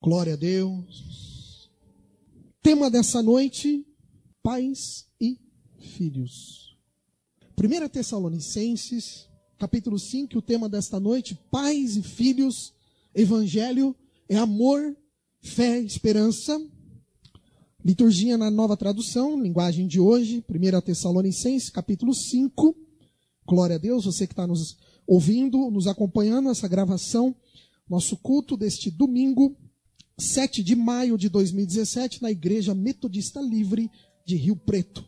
Glória a Deus. Tema dessa noite, pais e filhos. 1 Tessalonicenses, capítulo 5, o tema desta noite, pais e filhos, evangelho é amor, fé, esperança. Liturgia na nova tradução, linguagem de hoje, 1 Tessalonicenses, capítulo 5. Glória a Deus, você que está nos ouvindo, nos acompanhando, essa gravação, nosso culto deste domingo, 7 de maio de 2017, na Igreja Metodista Livre de Rio Preto.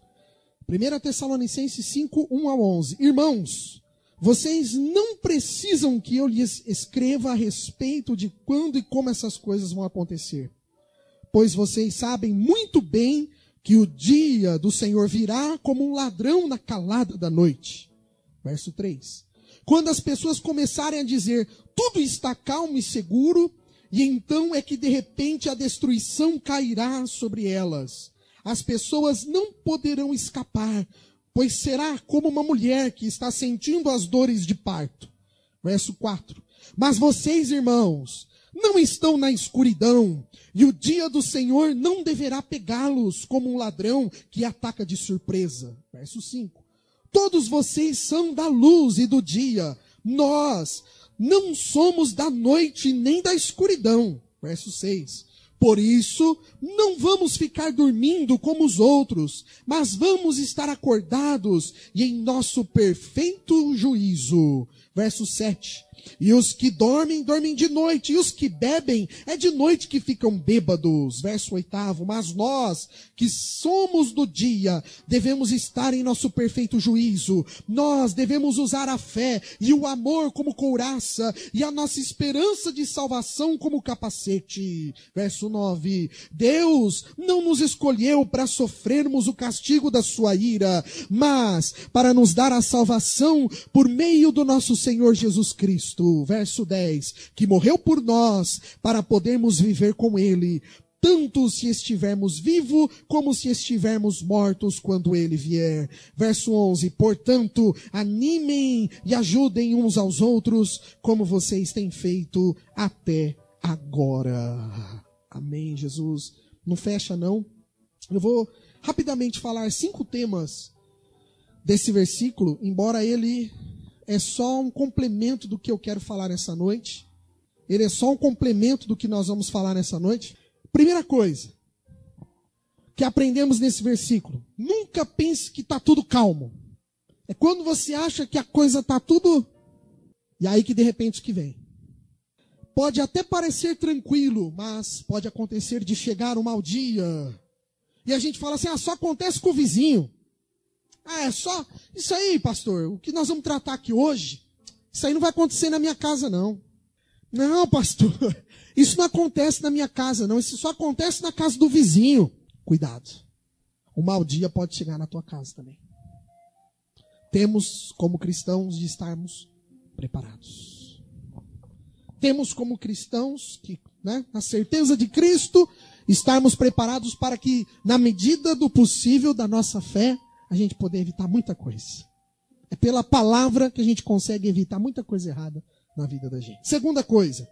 1 Tessalonicenses 5, 1 a 11. Irmãos, vocês não precisam que eu lhes escreva a respeito de quando e como essas coisas vão acontecer, pois vocês sabem muito bem que o dia do Senhor virá como um ladrão na calada da noite. Verso 3. Quando as pessoas começarem a dizer, tudo está calmo e seguro, e então é que de repente a destruição cairá sobre elas. As pessoas não poderão escapar, pois será como uma mulher que está sentindo as dores de parto. Verso 4. Mas vocês, irmãos, não estão na escuridão, e o dia do Senhor não deverá pegá-los como um ladrão que ataca de surpresa. Verso 5. Todos vocês são da luz e do dia. Nós não somos da noite nem da escuridão. Verso 6. Por isso, não vamos ficar dormindo como os outros, mas vamos estar acordados e em nosso perfeito juízo. Verso 7. E os que dormem, dormem de noite, e os que bebem, é de noite que ficam bêbados. Verso 8. Mas nós, que somos do dia, devemos estar em nosso perfeito juízo. Nós devemos usar a fé e o amor como couraça, e a nossa esperança de salvação como capacete. Verso 9. Deus não nos escolheu para sofrermos o castigo da sua ira, mas para nos dar a salvação por meio do nosso Senhor Jesus Cristo. Verso 10, que morreu por nós para podermos viver com Ele, tanto se estivermos vivos como se estivermos mortos quando Ele vier. Verso 11, portanto, animem e ajudem uns aos outros, como vocês têm feito até agora. Amém, Jesus. Não fecha, não. Eu vou rapidamente falar 5 temas desse versículo, embora ele é só um complemento do que eu quero falar nessa noite. Ele é só um complemento do que nós vamos falar nessa noite. Primeira coisa que aprendemos nesse versículo: nunca pense que está tudo calmo. É quando você acha que a coisa está tudo, e aí que de repente que vem. Pode até parecer tranquilo, mas pode acontecer de chegar um mau dia. E a gente fala assim, só acontece com o vizinho. É só isso aí, pastor, o que nós vamos tratar aqui hoje, isso aí não vai acontecer na minha casa, não. Não, pastor, isso não acontece na minha casa, não. Isso só acontece na casa do vizinho. Cuidado. O mau dia pode chegar na tua casa também. Temos, como cristãos, de estarmos preparados. Temos, como cristãos, que, na certeza de Cristo, estarmos preparados para que, na medida do possível da nossa fé, a gente poder evitar muita coisa. É pela palavra que a gente consegue evitar muita coisa errada na vida da gente. Segunda coisa,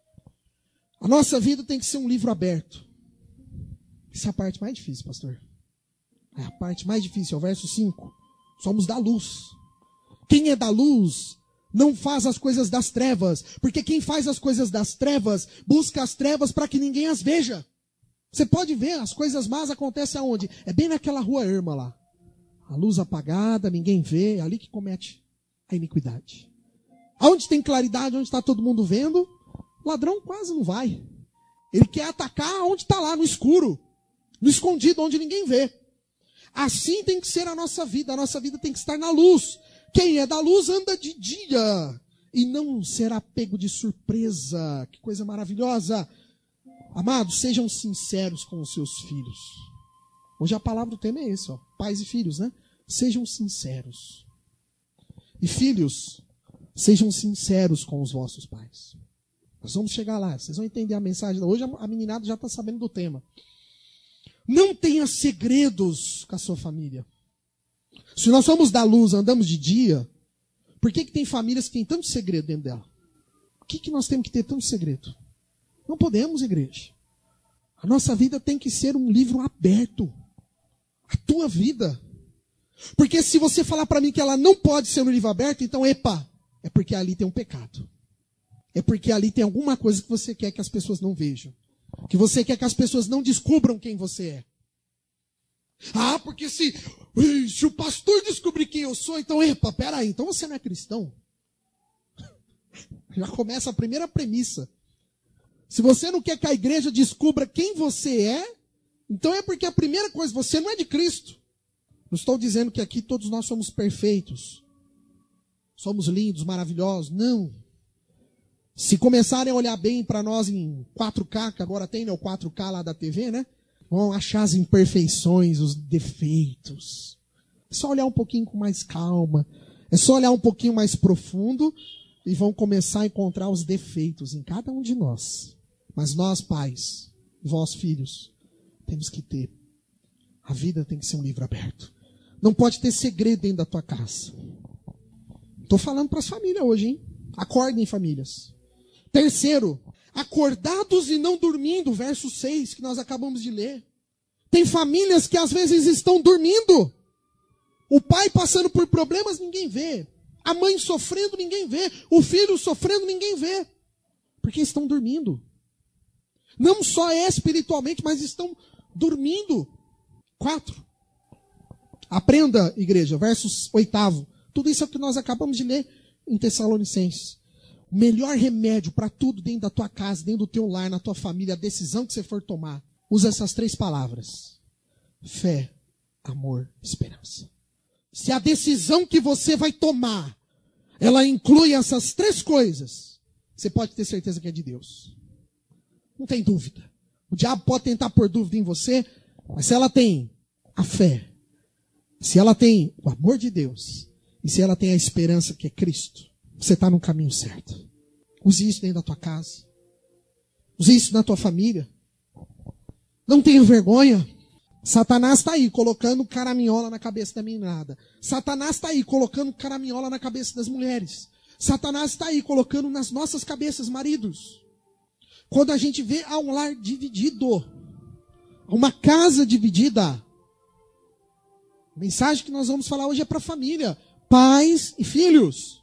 a nossa vida tem que ser um livro aberto. Essa é a parte mais difícil, pastor. É a parte mais difícil, é o verso 5. Somos da luz. Quem é da luz não faz as coisas das trevas, porque quem faz as coisas das trevas busca as trevas para que ninguém as veja. Você pode ver, as coisas más acontecem aonde? É bem naquela rua erma lá. A luz apagada, ninguém vê, é ali que comete a iniquidade. Aonde tem claridade, onde está todo mundo vendo, o ladrão quase não vai. Ele quer atacar onde está lá, no escuro, no escondido, onde ninguém vê. Assim tem que ser a nossa vida tem que estar na luz. Quem é da luz anda de dia e não será pego de surpresa. Que coisa maravilhosa. Amados, sejam sinceros com os seus filhos. Hoje a palavra do tema é esse, pais e filhos, Sejam sinceros. E filhos, sejam sinceros com os vossos pais. Nós vamos chegar lá, vocês vão entender a mensagem. Hoje a meninada já está sabendo do tema. Não tenha segredos com a sua família. Se nós somos da luz, andamos de dia, por que tem famílias que têm tanto segredo dentro dela? Por que nós temos que ter tanto segredo? Não podemos, igreja. A nossa vida tem que ser um livro aberto. A tua vida. Porque se você falar para mim que ela não pode ser um livro aberto, então, epa, é porque ali tem um pecado. É porque ali tem alguma coisa que você quer que as pessoas não vejam. Que você quer que as pessoas não descubram quem você é. Ah, porque se o pastor descobrir quem eu sou, então, epa, peraí, então você não é cristão? Já começa a primeira premissa. Se você não quer que a igreja descubra quem você é, então é porque a primeira coisa, você não é de Cristo. Não estou dizendo que aqui todos nós somos perfeitos. Somos lindos, maravilhosos. Não. Se começarem a olhar bem para nós em 4K, que agora tem, né, o 4K lá da TV, né? Vão achar as imperfeições, os defeitos. É só olhar um pouquinho com mais calma. É só olhar um pouquinho mais profundo e vão começar a encontrar os defeitos em cada um de nós. Mas nós, pais, vós, filhos, temos que ter. A vida tem que ser um livro aberto. Não pode ter segredo dentro da tua casa. Estou falando para as famílias hoje, hein? Acordem, famílias. Terceiro, acordados e não dormindo, verso 6, que nós acabamos de ler. Tem famílias que às vezes estão dormindo. O pai passando por problemas, ninguém vê. A mãe sofrendo, ninguém vê. O filho sofrendo, ninguém vê. Porque estão dormindo. Não só espiritualmente, mas estão dormindo. 4. Aprenda, igreja, versos 8. Tudo isso é o que nós acabamos de ler em Tessalonicenses. O melhor remédio para tudo dentro da tua casa, dentro do teu lar, na tua família, a decisão que você for tomar, usa essas 3 palavras. Fé, amor, esperança. Se a decisão que você vai tomar, ela inclui essas 3 coisas, você pode ter certeza que é de Deus. Não tem dúvida. O diabo pode tentar pôr dúvida em você, mas se ela tem a fé, se ela tem o amor de Deus, e se ela tem a esperança que é Cristo, você está no caminho certo. Use isso dentro da tua casa. Use isso na tua família. Não tenha vergonha. Satanás está aí colocando caraminhola na cabeça da meninada. Satanás está aí colocando caraminhola na cabeça das mulheres. Satanás está aí colocando nas nossas cabeças, maridos. Quando a gente vê um lar dividido, uma casa dividida, a mensagem que nós vamos falar hoje é para a família, pais e filhos.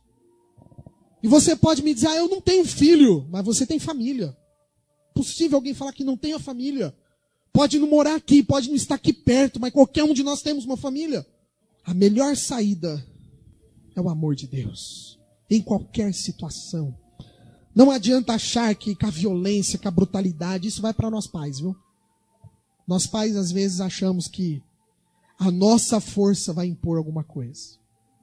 E você pode me dizer, eu não tenho filho, mas você tem família. Possível alguém falar que não tem a família. Pode não morar aqui, pode não estar aqui perto, mas qualquer um de nós temos uma família. A melhor saída é o amor de Deus. Em qualquer situação. Não adianta achar que com a violência, com a brutalidade, isso vai para nós pais, viu? Nós pais às vezes achamos que a nossa força vai impor alguma coisa.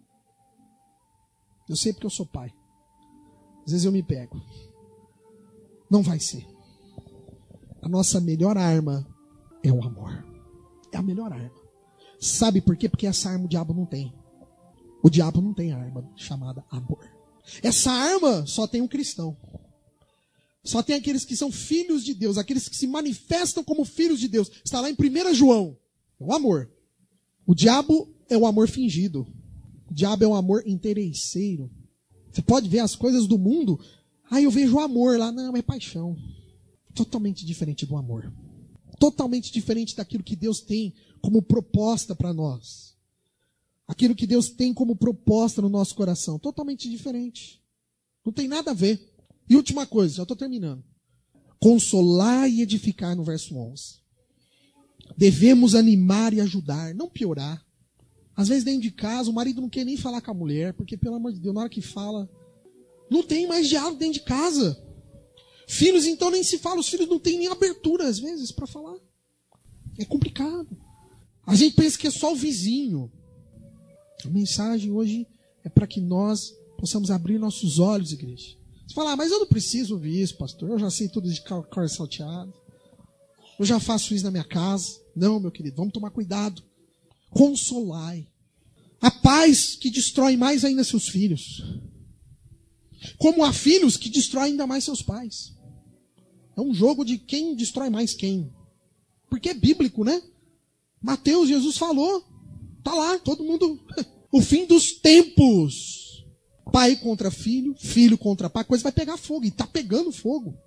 Eu sei porque eu sou pai. Às vezes eu me pego. Não vai ser. A nossa melhor arma é o amor. É a melhor arma. Sabe por quê? Porque essa arma o diabo não tem. O diabo não tem arma chamada amor. Essa arma só tem um cristão. Só tem aqueles que são filhos de Deus. Aqueles que se manifestam como filhos de Deus. Está lá em 1 João. É o amor. O diabo é o amor fingido. O diabo é um amor interesseiro. Você pode ver as coisas do mundo. Eu vejo o amor lá. Não, é paixão. Totalmente diferente do amor. Totalmente diferente daquilo que Deus tem como proposta para nós. Aquilo que Deus tem como proposta no nosso coração. Totalmente diferente. Não tem nada a ver. E última coisa, já estou terminando. Consolar e edificar no verso 11. Devemos animar e ajudar, não piorar. Às vezes dentro de casa o marido não quer nem falar com a mulher, porque pelo amor de Deus, na hora que fala, não tem mais diálogo dentro de casa. Filhos então nem se fala, os filhos não têm nem abertura às vezes para falar. É complicado. A gente pensa que é só o vizinho. A mensagem hoje é para que nós possamos abrir nossos olhos, igreja. Você fala, mas eu não preciso ouvir isso, pastor. Eu já sei tudo de cor salteado. Eu já faço isso na minha casa. Não, meu querido, vamos tomar cuidado. Consolai. Há pais que destroem mais ainda seus filhos. Como há filhos que destroem ainda mais seus pais. É um jogo de quem destrói mais quem. Porque é bíblico, né? Mateus, Jesus falou. Tá lá, todo mundo. O fim dos tempos. Pai contra filho, filho contra pai, a coisa vai pegar fogo. E está pegando fogo.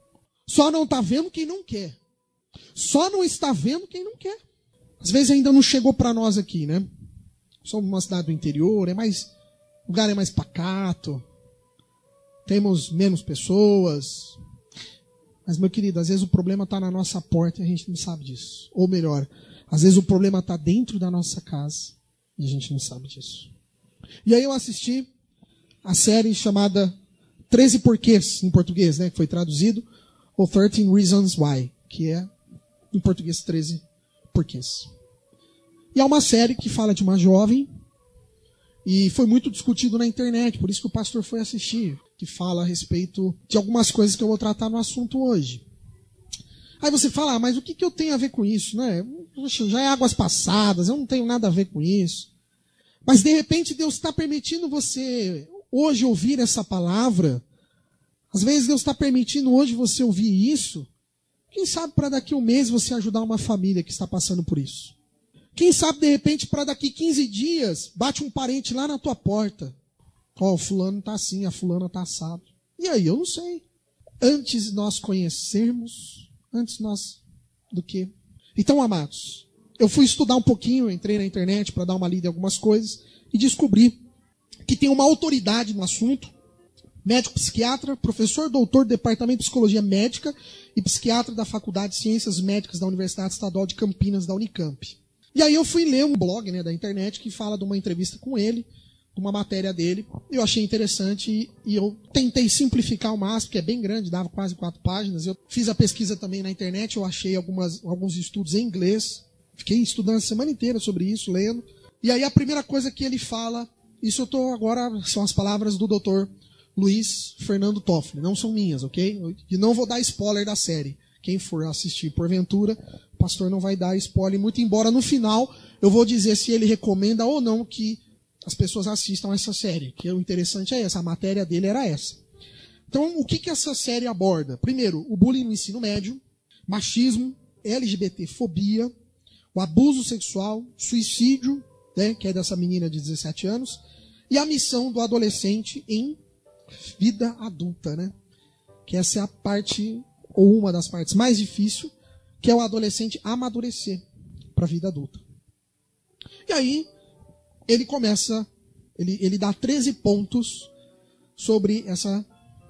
Só não está vendo quem não quer. Só não está vendo quem não quer. Às vezes ainda não chegou para nós aqui, né? Somos uma cidade do interior, o lugar é mais pacato, temos menos pessoas. Mas, meu querido, às vezes o problema está na nossa porta e a gente não sabe disso. Ou melhor, às vezes o problema está dentro da nossa casa e a gente não sabe disso. E aí eu assisti a série chamada 13 Porquês, em português, né? Que foi traduzido, ou 13 Reasons Why, que é, em português, 13 Porquês. E é uma série que fala de uma jovem, e foi muito discutido na internet, por isso que o pastor foi assistir, que fala a respeito de algumas coisas que eu vou tratar no assunto hoje. Aí você fala, mas o que eu tenho a ver com isso, né? Poxa, já é águas passadas, eu não tenho nada a ver com isso. Mas de repente Deus está permitindo você hoje ouvir essa palavra. Às vezes Deus está permitindo hoje você ouvir isso. Quem sabe para daqui a um mês você ajudar uma família que está passando por isso. Quem sabe de repente para daqui 15 dias bate um parente lá na tua porta. Ó, o fulano está assim, a fulana está assado. E aí, eu não sei. Antes nós conhecermos, do que? Então, amados, eu fui estudar um pouquinho, entrei na internet para dar uma lida em algumas coisas e descobri que tem uma autoridade no assunto, médico psiquiatra, professor, doutor do Departamento de Psicologia Médica e psiquiatra da Faculdade de Ciências Médicas da Universidade Estadual de Campinas, da Unicamp. E aí eu fui ler um blog, né, da internet que fala de uma entrevista com ele, de uma matéria dele. Eu achei interessante e eu tentei simplificar o máximo, porque é bem grande, dava quase 4 páginas. Eu fiz a pesquisa também na internet, eu achei alguns estudos em inglês. Fiquei estudando a semana inteira sobre isso, lendo. E aí a primeira coisa que ele fala, isso eu estou agora, são as palavras do Dr. Luiz Fernando Toffoli, não são minhas, ok? E não vou dar spoiler da série. Quem for assistir porventura, o pastor não vai dar spoiler, muito embora no final eu vou dizer se ele recomenda ou não que as pessoas assistam essa série, que o interessante é essa, a matéria dele era essa. Então, o que essa série aborda? Primeiro, o bullying no ensino médio, machismo, LGBTfobia, o abuso sexual, suicídio, né, que é dessa menina de 17 anos, e a missão do adolescente em vida adulta, né? Que essa é a parte, ou uma das partes mais difíceis, que é o adolescente amadurecer para a vida adulta. E aí, ele começa, ele dá 13 pontos sobre essa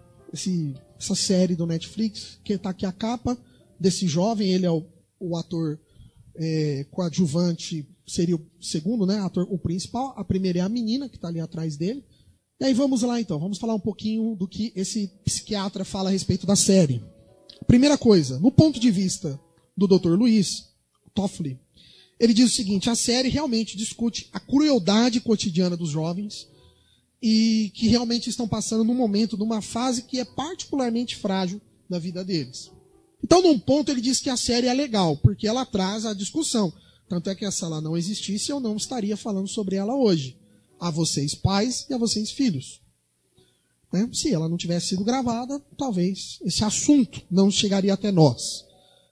série do Netflix, que está aqui a capa desse jovem, ele é o ator coadjuvante, seria o segundo, né, o principal, a primeira é a menina, que está ali atrás dele. E aí vamos lá então, vamos falar um pouquinho do que esse psiquiatra fala a respeito da série. Primeira coisa, no ponto de vista do Dr. Luiz Toffoli, ele diz o seguinte, a série realmente discute a crueldade cotidiana dos jovens e que realmente estão passando num momento, numa fase que é particularmente frágil da vida deles. Então, num ponto, ele diz que a série é legal, porque ela traz a discussão. Tanto é que se ela não existisse, eu não estaria falando sobre ela hoje. A vocês pais e a vocês filhos. Né? Se ela não tivesse sido gravada, talvez esse assunto não chegaria até nós.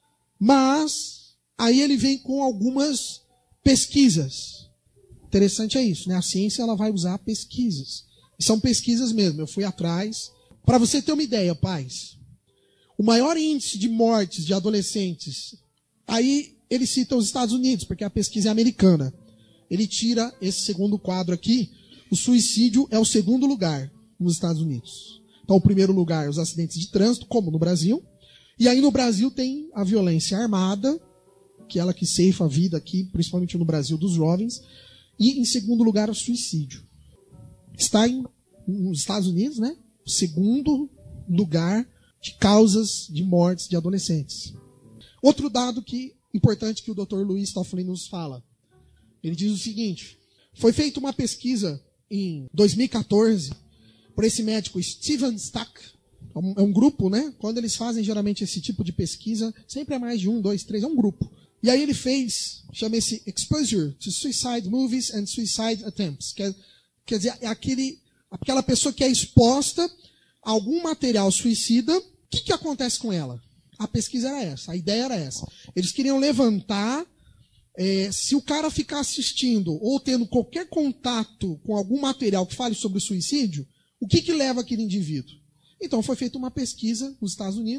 Mas aí ele vem com algumas pesquisas. Interessante é isso, né? A ciência ela vai usar pesquisas. E são pesquisas mesmo, eu fui atrás. Para você ter uma ideia, pais, o maior índice de mortes de adolescentes, aí ele cita os Estados Unidos, porque a pesquisa é americana. Ele tira esse segundo quadro aqui, o suicídio é o segundo lugar nos Estados Unidos. Então, o primeiro lugar, os acidentes de trânsito, como no Brasil. E aí no Brasil tem a violência armada, que é ela que ceifa a vida aqui, principalmente no Brasil, dos jovens. E em segundo lugar, o suicídio. Está nos Estados Unidos, né? Segundo lugar de causas de mortes de adolescentes. Outro dado importante que o Dr. Luiz Toffoli nos fala. Ele diz o seguinte, foi feita uma pesquisa em 2014 por esse médico Steven Stack. É um grupo, né? Quando eles fazem geralmente esse tipo de pesquisa, sempre é mais de 1, 2, 3, é um grupo. E aí ele chama-se Exposure to Suicide Movies and Suicide Attempts. Quer dizer, é aquela pessoa que é exposta a algum material suicida. O que acontece com ela? A pesquisa era essa, a ideia era essa. Eles queriam levantar, se o cara ficar assistindo ou tendo qualquer contato com algum material que fale sobre o suicídio, o que leva aquele indivíduo? Então foi feita uma pesquisa nos Estados Unidos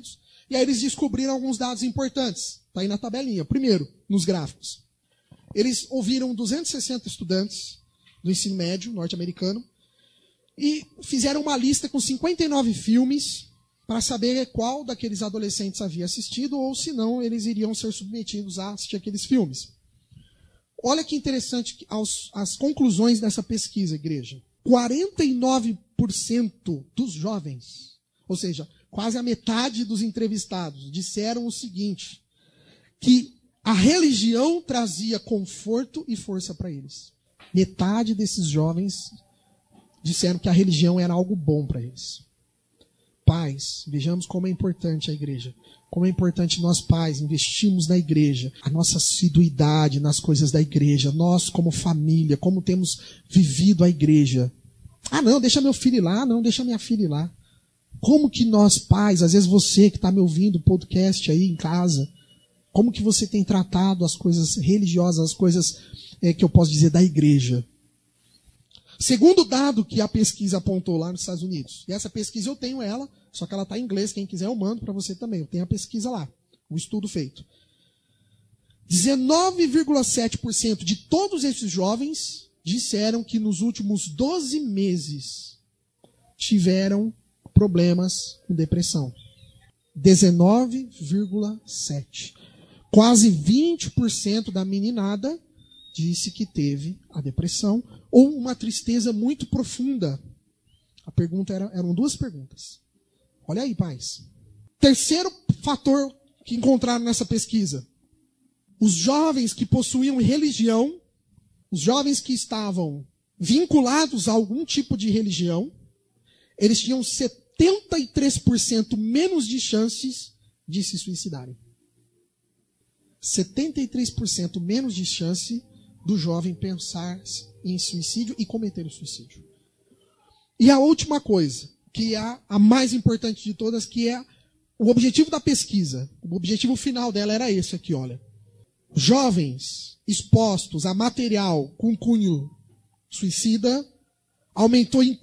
E aí eles descobriram alguns dados importantes. Está aí na tabelinha. Primeiro, nos gráficos. Eles ouviram 260 estudantes do ensino médio norte-americano e fizeram uma lista com 59 filmes para saber qual daqueles adolescentes havia assistido ou, se não, eles iriam ser submetidos a assistir aqueles filmes. Olha que interessante as conclusões dessa pesquisa, igreja. 49% dos jovens, ou seja, quase a metade dos entrevistados, disseram o seguinte, que a religião trazia conforto e força para eles. Metade desses jovens disseram que a religião era algo bom para eles. Pais, vejamos como é importante a igreja. Como é importante nós pais investirmos na igreja. A nossa assiduidade nas coisas da igreja. Nós como família, como temos vivido a igreja. Ah, não, deixa meu filho ir lá. Não, deixa minha filha ir lá. Como que nós pais, às vezes você que está me ouvindo, podcast aí em casa, como que você tem tratado as coisas religiosas, as coisas que eu posso dizer da igreja? Segundo dado que a pesquisa apontou lá nos Estados Unidos, e essa pesquisa eu tenho ela, só que ela está em inglês, quem quiser eu mando para você também, eu tenho a pesquisa lá, o estudo feito. 19,7% de todos esses jovens disseram que nos últimos 12 meses tiveram problemas com depressão. 19,7%. Quase 20% da meninada disse que teve a depressão ou uma tristeza muito profunda. A pergunta eram duas perguntas. Olha aí, pais. Terceiro fator que encontraram nessa pesquisa. Os jovens que possuíam religião, os jovens que estavam vinculados a algum tipo de religião, eles tinham 73% menos de chances de se suicidarem. 73% menos de chance do jovem pensar em suicídio e cometer o suicídio. E a última coisa, que é a mais importante de todas, que é o objetivo da pesquisa. O objetivo final dela era esse aqui, olha. Jovens expostos a material com cunho suicida aumentou em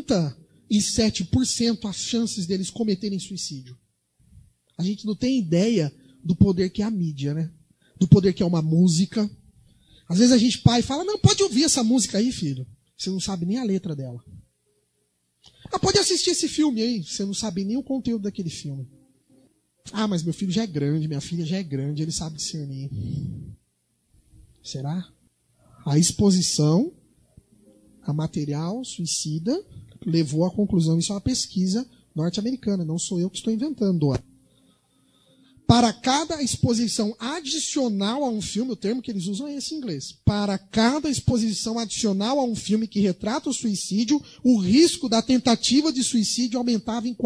47% as chances deles cometerem suicídio. A gente não tem ideia do poder que é a mídia, né? Do poder que é uma música. Às vezes a gente, pai, fala, não, pode ouvir essa música aí, filho. Você não sabe nem a letra dela. Ah, pode assistir esse filme aí. Você não sabe nem o conteúdo daquele filme. Ah, mas meu filho já é grande, minha filha já é grande, ele sabe discernir. Será? A exposição a material suicida levou à conclusão, isso é uma pesquisa norte-americana, não sou eu que estou inventando. Para cada exposição adicional a um filme, o termo que eles usam é esse em inglês. Para cada exposição adicional a um filme que retrata o suicídio, o risco da tentativa de suicídio aumentava em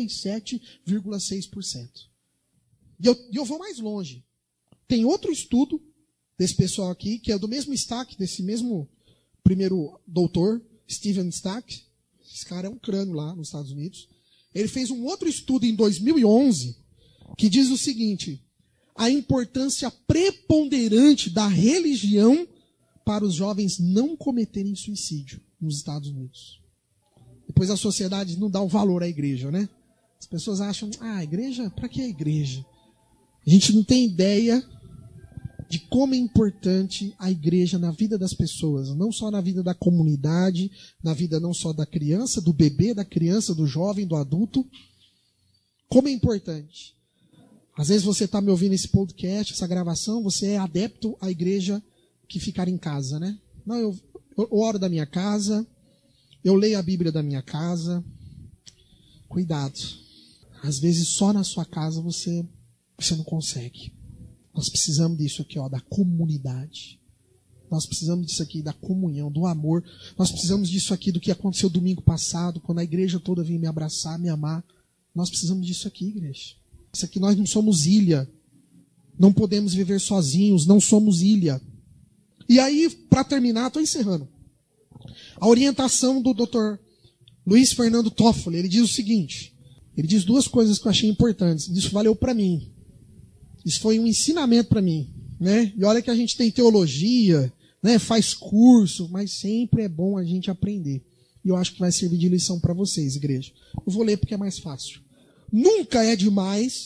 47,6%. E eu vou mais longe. Tem outro estudo desse pessoal aqui, que é do mesmo Stack, desse mesmo primeiro doutor, Steven Stack. Esse cara é um crânio lá nos Estados Unidos. Ele fez um outro estudo em 2011, que diz o seguinte: a importância preponderante da religião para os jovens não cometerem suicídio nos Estados Unidos. Depois a sociedade não dá o valor à igreja, né? As pessoas acham, a igreja, para que a igreja? A gente não tem ideia de como é importante a igreja na vida das pessoas, não só na vida da comunidade, na vida não só da criança, do bebê, da criança, do jovem, do adulto. Como é importante. Às vezes você está me ouvindo esse podcast, essa gravação, você é adepto à igreja que ficar em casa, né? Não, eu oro da minha casa, eu leio a Bíblia da minha casa. Cuidado. Às vezes só na sua casa você não consegue. Nós precisamos disso aqui, da comunidade. Nós precisamos disso aqui, da comunhão, do amor. Nós precisamos disso aqui, do que aconteceu domingo passado, quando a igreja toda vinha me abraçar, me amar. Nós precisamos disso aqui, igreja. Isso aqui, nós não somos ilha. Não podemos viver sozinhos, não somos ilha. E aí, para terminar, estou encerrando. A orientação do Dr. Luiz Fernando Toffoli, ele diz o seguinte, ele diz duas coisas que eu achei importantes. Isso valeu para mim. Isso foi um ensinamento para mim, né? E olha que a gente tem teologia, né? Faz curso, mas sempre é bom a gente aprender. E eu acho que vai servir de lição para vocês, igreja. Eu vou ler porque é mais fácil. Nunca é demais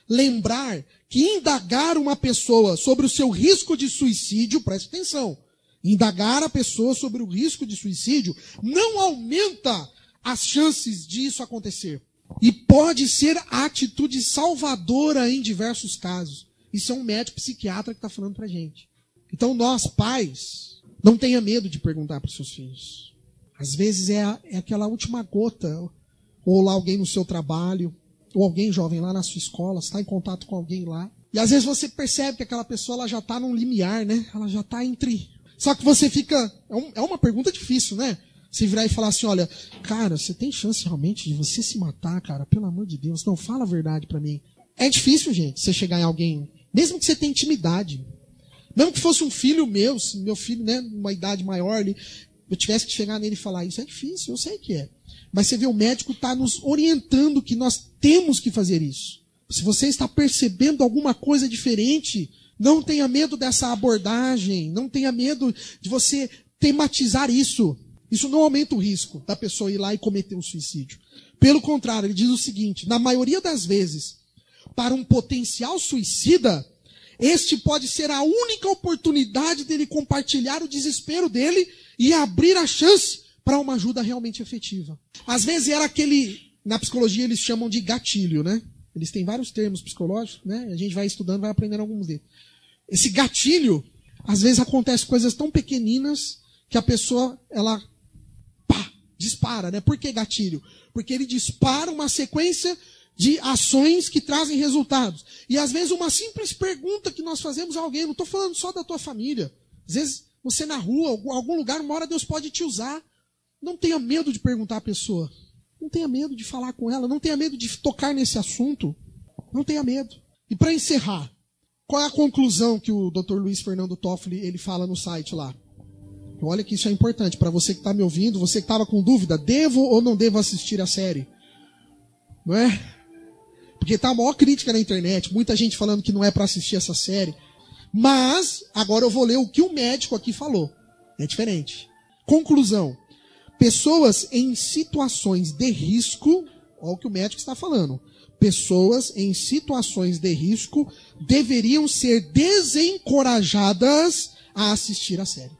lembrar que indagar uma pessoa sobre o seu risco de suicídio, preste atenção, indagar a pessoa sobre o risco de suicídio não aumenta as chances disso acontecer. E pode ser a atitude salvadora em diversos casos. Isso é um médico psiquiatra que está falando pra gente. Então nós, pais, não tenha medo de perguntar para os seus filhos. Às vezes é aquela última gota, ou lá alguém no seu trabalho, ou alguém jovem lá na sua escola, está em contato com alguém lá. E às vezes você percebe que aquela pessoa ela já está num limiar, né? Ela já está entre... Só que você fica... É uma pergunta difícil, né? Você virar e falar assim, olha, cara, você tem chance realmente de você se matar, cara? Pelo amor de Deus, não fala a verdade para mim. É difícil, gente, você chegar em alguém, mesmo que você tenha intimidade. Mesmo que fosse um filho meu filho, né, numa idade maior, eu tivesse que chegar nele e falar, isso é difícil, eu sei que é. Mas você vê, o médico está nos orientando que nós temos que fazer isso. Se você está percebendo alguma coisa diferente, não tenha medo dessa abordagem, não tenha medo de você tematizar isso. Isso não aumenta o risco da pessoa ir lá e cometer um suicídio. Pelo contrário, ele diz o seguinte, na maioria das vezes, para um potencial suicida, este pode ser a única oportunidade dele compartilhar o desespero dele e abrir a chance para uma ajuda realmente efetiva. Às vezes era na psicologia eles chamam de gatilho, né? Eles têm vários termos psicológicos, né? A gente vai estudando, vai aprendendo alguns deles. Esse gatilho, às vezes acontece coisas tão pequeninas que a pessoa, ela, dispara, né? Por que gatilho? Porque ele dispara uma sequência de ações que trazem resultados. E às vezes uma simples pergunta que nós fazemos a alguém, não estou falando só da tua família. Às vezes você na rua, algum lugar, uma hora Deus pode te usar. Não tenha medo de perguntar à pessoa. Não tenha medo de falar com ela. Não tenha medo de tocar nesse assunto. Não tenha medo. E para encerrar, qual é a conclusão que o Dr. Luiz Fernando Toffoli ele fala no site lá? Olha que isso é importante para você que está me ouvindo, você que estava com dúvida, devo ou não devo assistir a série? Não é? Porque está a maior crítica na internet, muita gente falando que não é para assistir essa série. Mas, agora eu vou ler o que o médico aqui falou. É diferente. Conclusão. Pessoas em situações de risco, olha o que o médico está falando. Pessoas em situações de risco deveriam ser desencorajadas a assistir a série.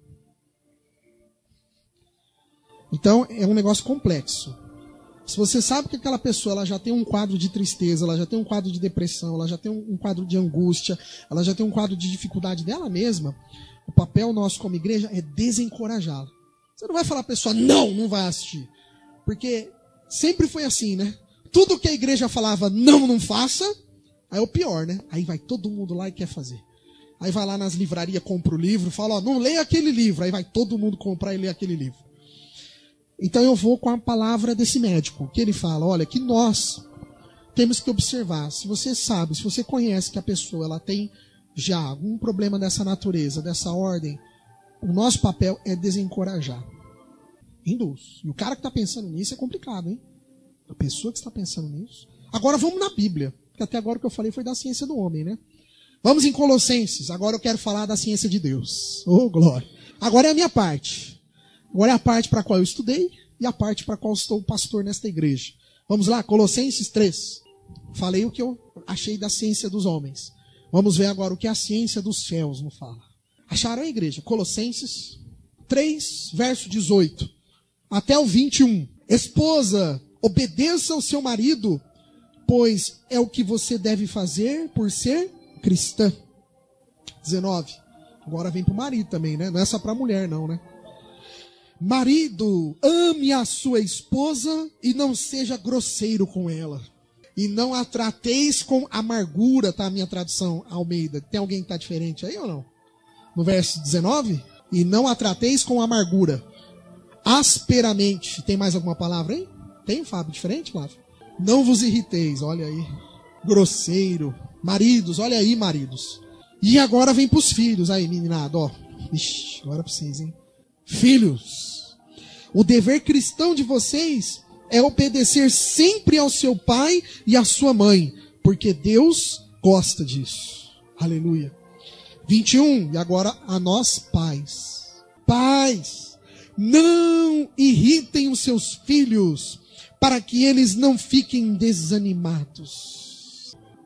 Então, é um negócio complexo. Se você sabe que aquela pessoa ela já tem um quadro de tristeza, ela já tem um quadro de depressão, ela já tem um quadro de angústia, ela já tem um quadro de dificuldade dela mesma, o papel nosso como igreja é desencorajá-la. Você não vai falar a pessoa, não vai assistir. Porque sempre foi assim, né? Tudo que a igreja falava, não faça, aí é o pior, né? Aí vai todo mundo lá e quer fazer. Aí vai lá nas livrarias, compra o livro, fala, não leia aquele livro. Aí vai todo mundo comprar e ler aquele livro. Então eu vou com a palavra desse médico, que ele fala, olha, que nós temos que observar, se você sabe, se você conhece que a pessoa ela tem já algum problema dessa natureza, dessa ordem, o nosso papel é desencorajar. Induz. E o cara que está pensando nisso é complicado, hein? A pessoa que está pensando nisso. Agora vamos na Bíblia, porque até agora o que eu falei foi da ciência do homem, né? Vamos em Colossenses, agora eu quero falar da ciência de Deus. Oh, glória. Agora é a minha parte. Agora é a parte para a qual eu estudei e a parte para a qual estou pastor nesta igreja. Vamos lá, Colossenses 3. Falei o que eu achei da ciência dos homens. Vamos ver agora o que a ciência dos céus nos fala. Acharam a igreja? Colossenses 3, verso 18 até o 21. Esposa, obedeça ao seu marido, pois é o que você deve fazer por ser cristã. 19. Agora vem para o marido também, né? Não é só para a mulher, não, né? Marido, ame a sua esposa e não seja grosseiro com ela. E não a trateis com amargura, tá a minha tradução, Almeida. Tem alguém que está diferente aí ou não? No verso 19. E não a trateis com amargura. Asperamente. Tem mais alguma palavra aí? Tem, Fábio? Diferente, Flávio? Não vos irriteis, olha aí. Grosseiro. Maridos, olha aí, maridos. E agora vem para os filhos. Aí, meninado, ó. Ixi, agora para vocês, hein? Filhos, o dever cristão de vocês é obedecer sempre ao seu pai e à sua mãe, porque Deus gosta disso. Aleluia. 21, e agora a nós pais. Pais, não irritem os seus filhos, para que eles não fiquem desanimados.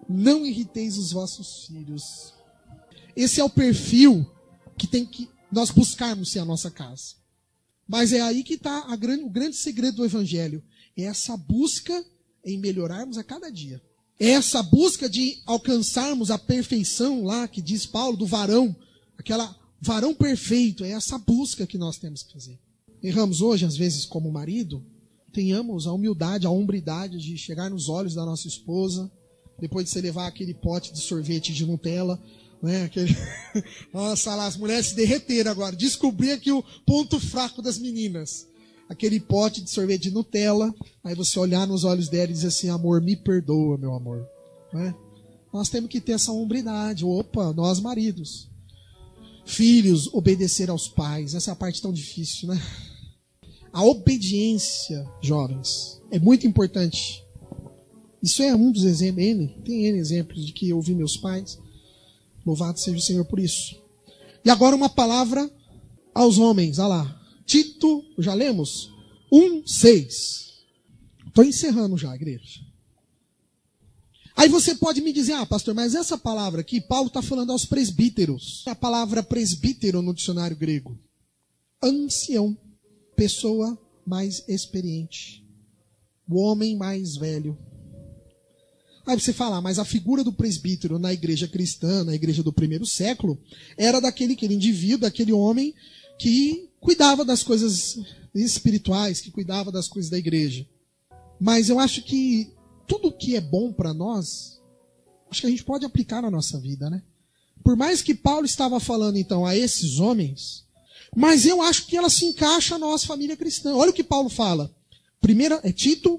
não irriteis os vossos filhos. Esse é o perfil que tem que nós buscarmos ser a nossa casa. Mas é aí que está o grande segredo do Evangelho. É essa busca em melhorarmos a cada dia. É essa busca de alcançarmos a perfeição lá, que diz Paulo, do varão. Aquela varão perfeito. É essa busca que nós temos que fazer. Erramos hoje, às vezes, como marido. Tenhamos a humildade, a hombridade de chegar nos olhos da nossa esposa, depois de você levar aquele pote de sorvete de Nutella, né? Nossa, lá, as mulheres se derreteram agora. Descobri aqui o ponto fraco das meninas. Aquele pote de sorvete de Nutella, aí você olhar nos olhos dela e dizer assim, amor, me perdoa, meu amor. Né? Nós temos que ter essa hombridade. Opa, nós maridos. Filhos, obedecer aos pais. Essa é a parte tão difícil, né? A obediência, jovens, é muito importante. Isso é um dos exemplos. Tem N exemplos de que eu ouvi meus pais. Louvado seja o Senhor por isso. E agora uma palavra aos homens. Olha lá. Tito, já lemos? 1:6. Estou encerrando já, igreja. Aí você pode me dizer, pastor, mas essa palavra aqui, Paulo está falando aos presbíteros. A palavra presbítero no dicionário grego. Ancião. Pessoa mais experiente. O homem mais velho. Aí você fala, mas a figura do presbítero na igreja cristã, na igreja do primeiro século, era aquele indivíduo, daquele homem que cuidava das coisas espirituais, que cuidava das coisas da igreja. Mas eu acho que tudo que é bom para nós, acho que a gente pode aplicar na nossa vida, né? Por mais que Paulo estava falando, então, a esses homens, mas eu acho que ela se encaixa na nossa família cristã. Olha o que Paulo fala. Tito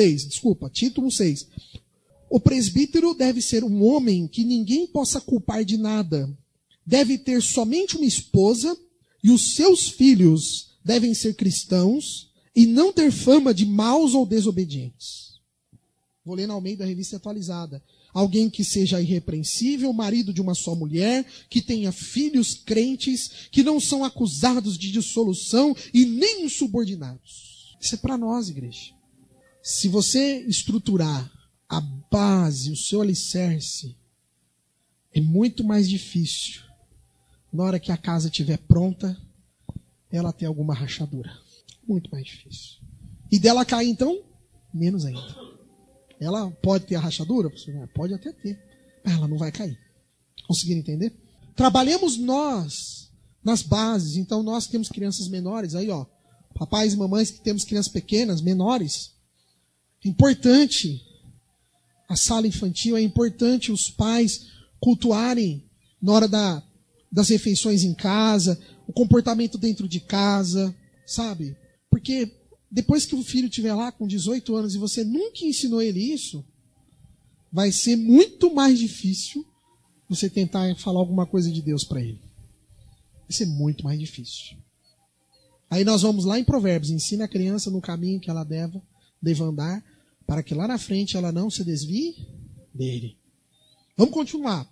1:6. O presbítero deve ser um homem que ninguém possa culpar de nada. Deve ter somente uma esposa e os seus filhos devem ser cristãos e não ter fama de maus ou desobedientes. Vou ler na Almeida, Revista Atualizada. Alguém que seja irrepreensível, marido de uma só mulher, que tenha filhos crentes, que não são acusados de dissolução e nem insubordinados. Isso é para nós, igreja. Se você estruturar a base, o seu alicerce, é muito mais difícil. Na hora que a casa estiver pronta, ela ter alguma rachadura. Muito mais difícil. E dela cair, então, menos ainda. Ela pode ter a rachadura? Pode até ter. Mas ela não vai cair. Conseguiram entender? Trabalhemos nós nas bases. Então, nós temos crianças menores. Aí, ó, papais e mamães que temos crianças pequenas, menores. Importante. A sala infantil, é importante os pais cultuarem na hora das refeições em casa, o comportamento dentro de casa, sabe? Porque depois que o filho estiver lá com 18 anos e você nunca ensinou ele isso, vai ser muito mais difícil você tentar falar alguma coisa de Deus para ele. Vai ser muito mais difícil. Aí nós vamos lá em Provérbios, ensina a criança no caminho que ela deve andar, para que lá na frente ela não se desvie dele. Vamos continuar.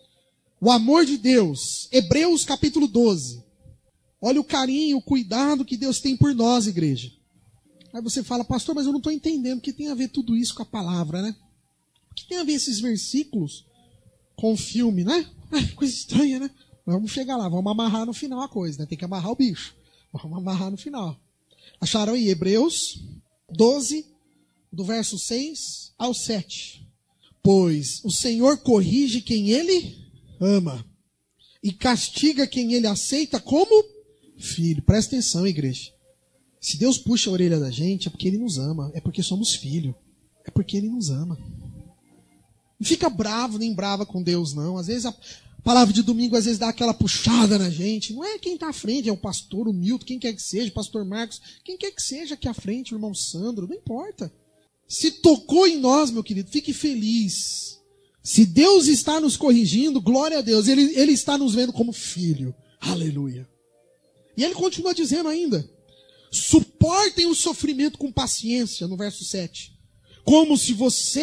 O amor de Deus. Hebreus capítulo 12. Olha o carinho, o cuidado que Deus tem por nós, igreja. Aí você fala, pastor, mas eu não estou entendendo o que tem a ver tudo isso com a palavra, né? O que tem a ver esses versículos com o filme, né? Coisa estranha, né? Vamos chegar lá, vamos amarrar no final a coisa, né? Tem que amarrar o bicho. Vamos amarrar no final. Acharam aí? Hebreus 12, do verso 6 ao 7. Pois o Senhor corrige quem Ele ama e castiga quem Ele aceita como filho. Presta atenção, igreja. Se Deus puxa a orelha da gente, é porque Ele nos ama. É porque somos filhos. É porque Ele nos ama. Não fica bravo nem brava com Deus, não. Às vezes a palavra de domingo às vezes dá aquela puxada na gente. Não é quem está à frente, é o pastor, o Milton, quem quer que seja, o pastor Marcos, quem quer que seja aqui à frente, o irmão Sandro, não importa. Se tocou em nós, meu querido, fique feliz. Se Deus está nos corrigindo, glória a Deus, Ele está nos vendo como filho. Aleluia. E Ele continua dizendo ainda, suportem o sofrimento com paciência, no verso 7. Como se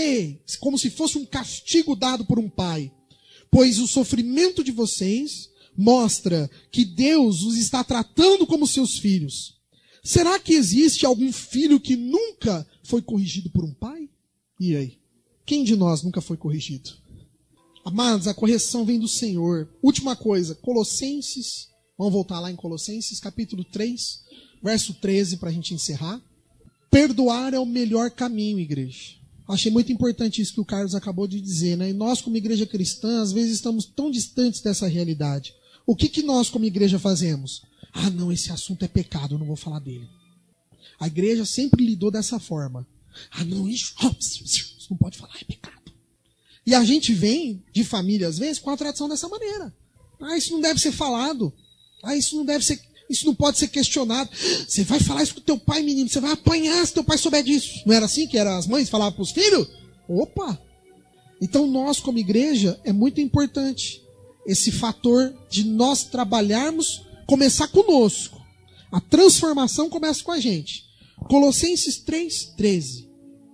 fosse um castigo dado por um pai. Pois o sofrimento de vocês mostra que Deus os está tratando como seus filhos. Será que existe algum filho que nunca foi corrigido por um pai? E aí? Quem de nós nunca foi corrigido? Amados, a correção vem do Senhor. Última coisa, Colossenses, vamos voltar lá em Colossenses, capítulo 3, verso 13, para a gente encerrar. Perdoar é o melhor caminho, igreja. Achei muito importante isso que o Carlos acabou de dizer, né? E nós, como igreja cristã, às vezes estamos tão distantes dessa realidade. O que nós, como igreja, fazemos? Ah, não, esse assunto é pecado, eu não vou falar dele. A igreja sempre lidou dessa forma. Ah, não, isso não pode falar, é pecado. E a gente vem de família, às vezes, com a tradição dessa maneira. Ah, isso não deve ser falado. Ah, isso não pode ser questionado. Você vai falar isso com o teu pai, menino, você vai apanhar se teu pai souber disso. Não era assim que as mães falavam para os filhos? Opa! Então nós, como igreja, é muito importante esse fator de nós trabalharmos, começar conosco. A transformação começa com a gente. Colossenses 3:13.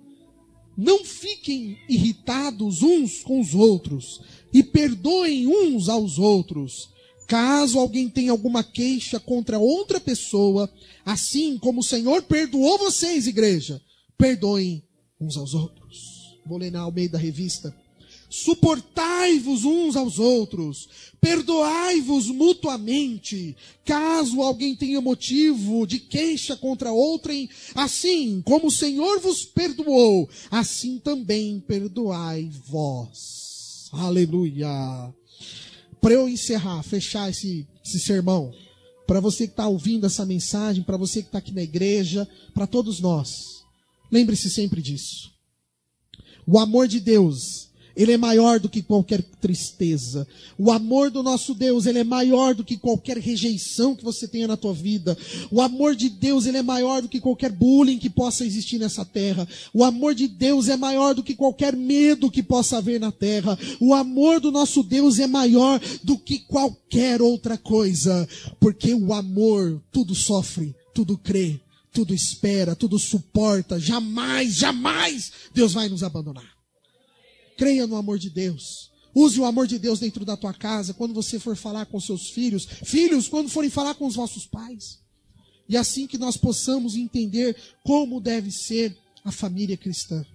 Não fiquem irritados uns com os outros e perdoem uns aos outros. Caso alguém tenha alguma queixa contra outra pessoa, assim como o Senhor perdoou vocês, igreja, perdoem uns aos outros. Vou ler na Almeida Revista. Suportai-vos uns aos outros, perdoai-vos mutuamente, caso alguém tenha motivo de queixa contra outrem, assim como o Senhor vos perdoou, assim também perdoai vós. Aleluia! Para eu encerrar, fechar esse sermão, para você que está ouvindo essa mensagem, para você que está aqui na igreja, para todos nós, lembre-se sempre disso. O amor de Deus, ele é maior do que qualquer tristeza. O amor do nosso Deus, ele é maior do que qualquer rejeição que você tenha na tua vida. O amor de Deus, ele é maior do que qualquer bullying que possa existir nessa terra. O amor de Deus é maior do que qualquer medo que possa haver na terra. O amor do nosso Deus é maior do que qualquer outra coisa. Porque o amor tudo sofre, tudo crê, tudo espera, tudo suporta. Jamais, jamais Deus vai nos abandonar. Creia no amor de Deus. Use o amor de Deus dentro da tua casa, quando você for falar com seus filhos. Filhos, quando forem falar com os vossos pais. E assim que nós possamos entender como deve ser a família cristã.